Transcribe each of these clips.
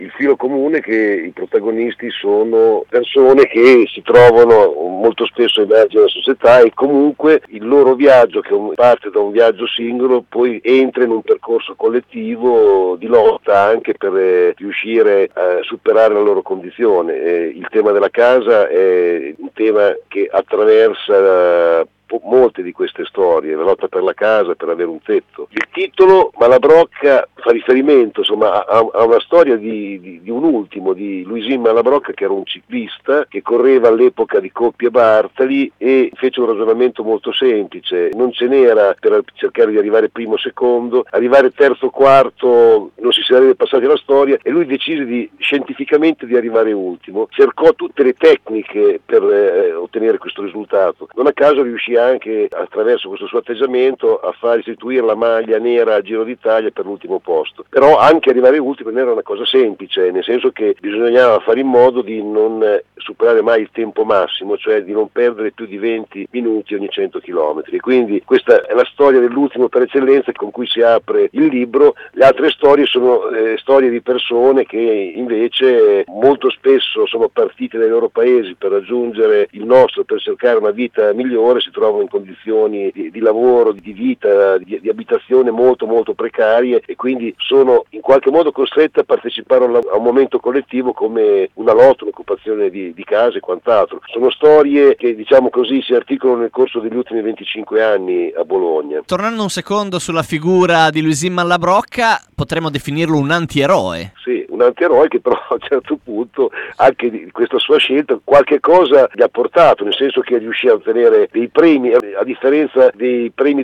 Il filo comune è che i protagonisti sono persone che si trovano molto spesso emerge nella società e comunque il loro viaggio, che parte da un viaggio singolo, poi entra in un percorso collettivo di lotta anche per riuscire a superare la loro condizione. Il tema della casa è un tema che attraversa molte di queste storie, la lotta per la casa, per avere un tetto. Il titolo Malabrocca fa riferimento insomma a una storia di un ultimo, di Luisin Malabrocca, che era un ciclista che correva all'epoca di Coppi e Bartali e fece un ragionamento molto semplice: non ce n'era per cercare di arrivare primo o secondo, arrivare terzo o quarto non si sarebbe passati alla storia, e lui decise scientificamente di arrivare ultimo, cercò tutte le tecniche per ottenere questo risultato. Non a caso riuscì anche attraverso questo suo atteggiamento a far istituire la maglia nera al Giro d'Italia per l'ultimo posto. Però anche arrivare ultimo non era una cosa semplice, nel senso che bisognava fare in modo di non superare mai il tempo massimo, cioè di non perdere più di 20 minuti ogni 100 km. E quindi questa è la storia dell'ultimo per eccellenza con cui si apre il libro. Le altre storie sono storie di persone che invece molto spesso sono partite dai loro paesi per raggiungere il nostro, per cercare una vita migliore, si trovano in condizioni di lavoro, di vita, di abitazione molto molto precarie, e quindi sono in qualche modo costrette a partecipare a un momento collettivo come una lotta, un'occupazione di case e quant'altro. Sono storie che, diciamo così, si articolano nel corso degli ultimi 25 anni a Bologna. Tornando un secondo sulla figura di Luisin Malabrocca, potremmo definirlo un antieroe. Sì, un antieroe che però a un certo punto anche di questa sua scelta qualche cosa gli ha portato, nel senso che riuscì a ottenere dei premi, a differenza dei primi,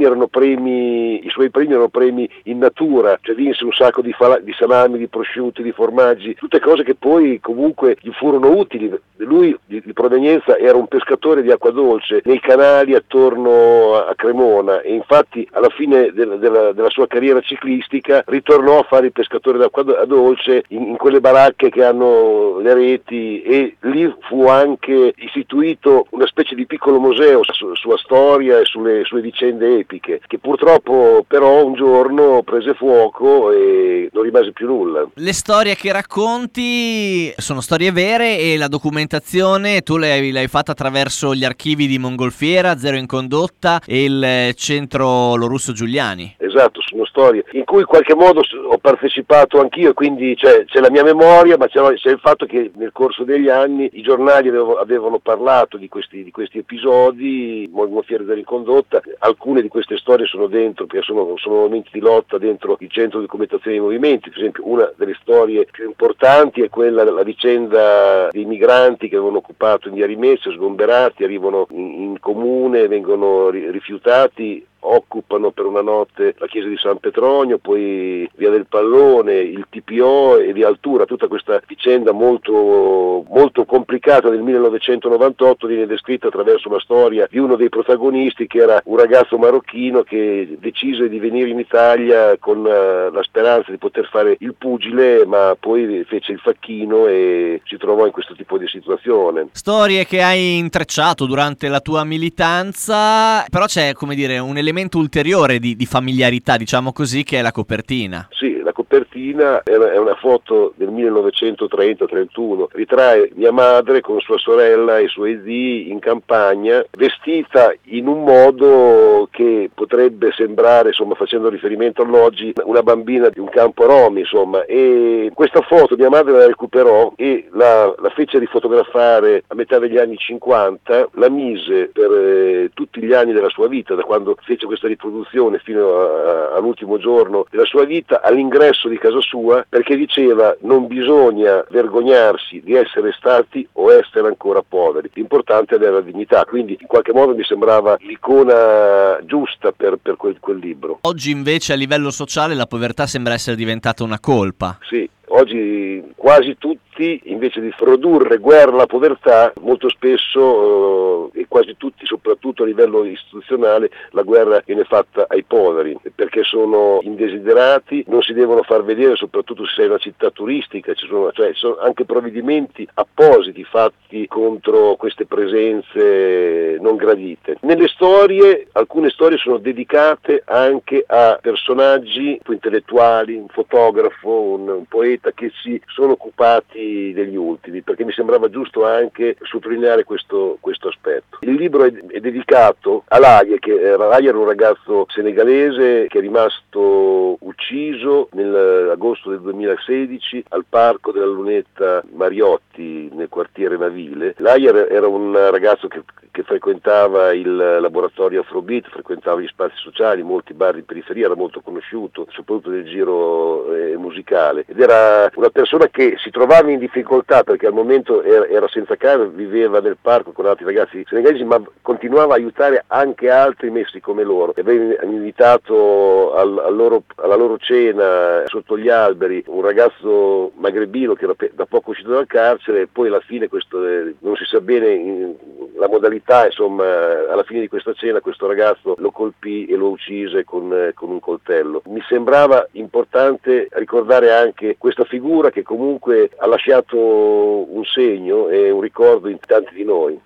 i suoi premi erano premi in natura, cioè vinse un sacco di salami, di prosciutti, di formaggi, tutte cose che poi comunque gli furono utili. Lui di provenienza era un pescatore di acqua dolce nei canali attorno a Cremona, e infatti alla fine della sua carriera ciclistica ritornò a fare il pescatore d'acqua dolce in quelle baracche che hanno le reti, e lì fu anche istituito una specie di piccolo museo sulla sua storia e sulle sue vicende epiche, che purtroppo però un giorno prese fuoco e non rimase più nulla. Le storie che racconti sono storie vere, e la documentazione tu l'hai fatta attraverso gli archivi di Mongolfiera, Zero in Condotta e il centro Lorusso Giuliani. Esatto, sono storie in cui in qualche modo ho partecipato anch'io, e quindi c'è la mia memoria, ma c'è il fatto che nel corso degli anni i giornali avevano parlato di questi episodi, Mongolfiera, Zero in Condotta. Alcune di queste storie sono dentro, perché sono momenti di lotta dentro il centro di documentazione dei movimenti. Per esempio, una delle storie più importanti è la vicenda dei migranti che avevano occupato in via Rimessa, sgomberati, arrivano in comune, vengono rifiutati, occupano per una notte la chiesa di San Petronio, poi via del Pallone, il TPO e via Altura. Tutta questa vicenda molto, molto complicata del 1998 viene descritta attraverso la storia di uno dei protagonisti, che era un ragazzo marocchino che decise di venire in Italia con la speranza di poter fare il pugile, ma poi fece il facchino e si trovò in questo tipo di situazione. Storie che hai intrecciato durante la tua militanza, però c'è, come dire, un elemento ulteriore di familiarità, diciamo così, che è la copertina. Sì, la copertina è una foto del 1930-31, ritrae mia madre con sua sorella e i suoi zii in campagna, vestita in un modo che potrebbe sembrare, insomma, facendo riferimento all'oggi, una bambina di un campo rom, insomma. E questa foto mia madre la recuperò e la fece rifotografare a metà degli anni 50, la mise per tutti gli anni della sua vita, da quando fece questa riproduzione fino all'ultimo giorno della sua vita, all'ingresso di casa sua, perché diceva: non bisogna vergognarsi di essere stati o essere ancora poveri, l'importante è avere la dignità. Quindi in qualche modo mi sembrava l'icona giusta per quel libro. Oggi invece a livello sociale la povertà sembra essere diventata una colpa. Sì, oggi quasi tutti questi, invece di produrre guerra alla povertà, molto spesso e quasi tutti, soprattutto a livello istituzionale, la guerra viene fatta ai poveri perché sono indesiderati, non si devono far vedere, soprattutto se sei una città turistica, ci sono anche provvedimenti appositi fatti contro queste presenze non gradite. Nelle storie, alcune storie sono dedicate anche a personaggi intellettuali, un fotografo, un poeta che si sono occupati degli ultimi, perché mi sembrava giusto anche sottolineare questo aspetto. Il libro è dedicato a Laye, Laye era un ragazzo senegalese che è rimasto ucciso nell'agosto del 2016 al parco della Lunetta Mariotti nel quartiere Navile. Laye era un ragazzo che frequentava il laboratorio Afrobeat, frequentava gli spazi sociali, molti bar di periferia, era molto conosciuto, soprattutto nel giro musicale, ed era una persona che si trovava in difficoltà perché al momento era senza casa, viveva nel parco con altri ragazzi senegalesi, ma continuava a aiutare anche altri messi come loro. Aveva invitato alla loro cena sotto gli alberi un ragazzo magrebino che era da poco uscito dal carcere, e poi alla fine non si sa bene la modalità, insomma, alla fine di questa cena questo ragazzo lo colpì e lo uccise con un coltello. Mi sembrava importante ricordare anche questa figura che comunque ha lasciato un segno e un ricordo in tanti di noi.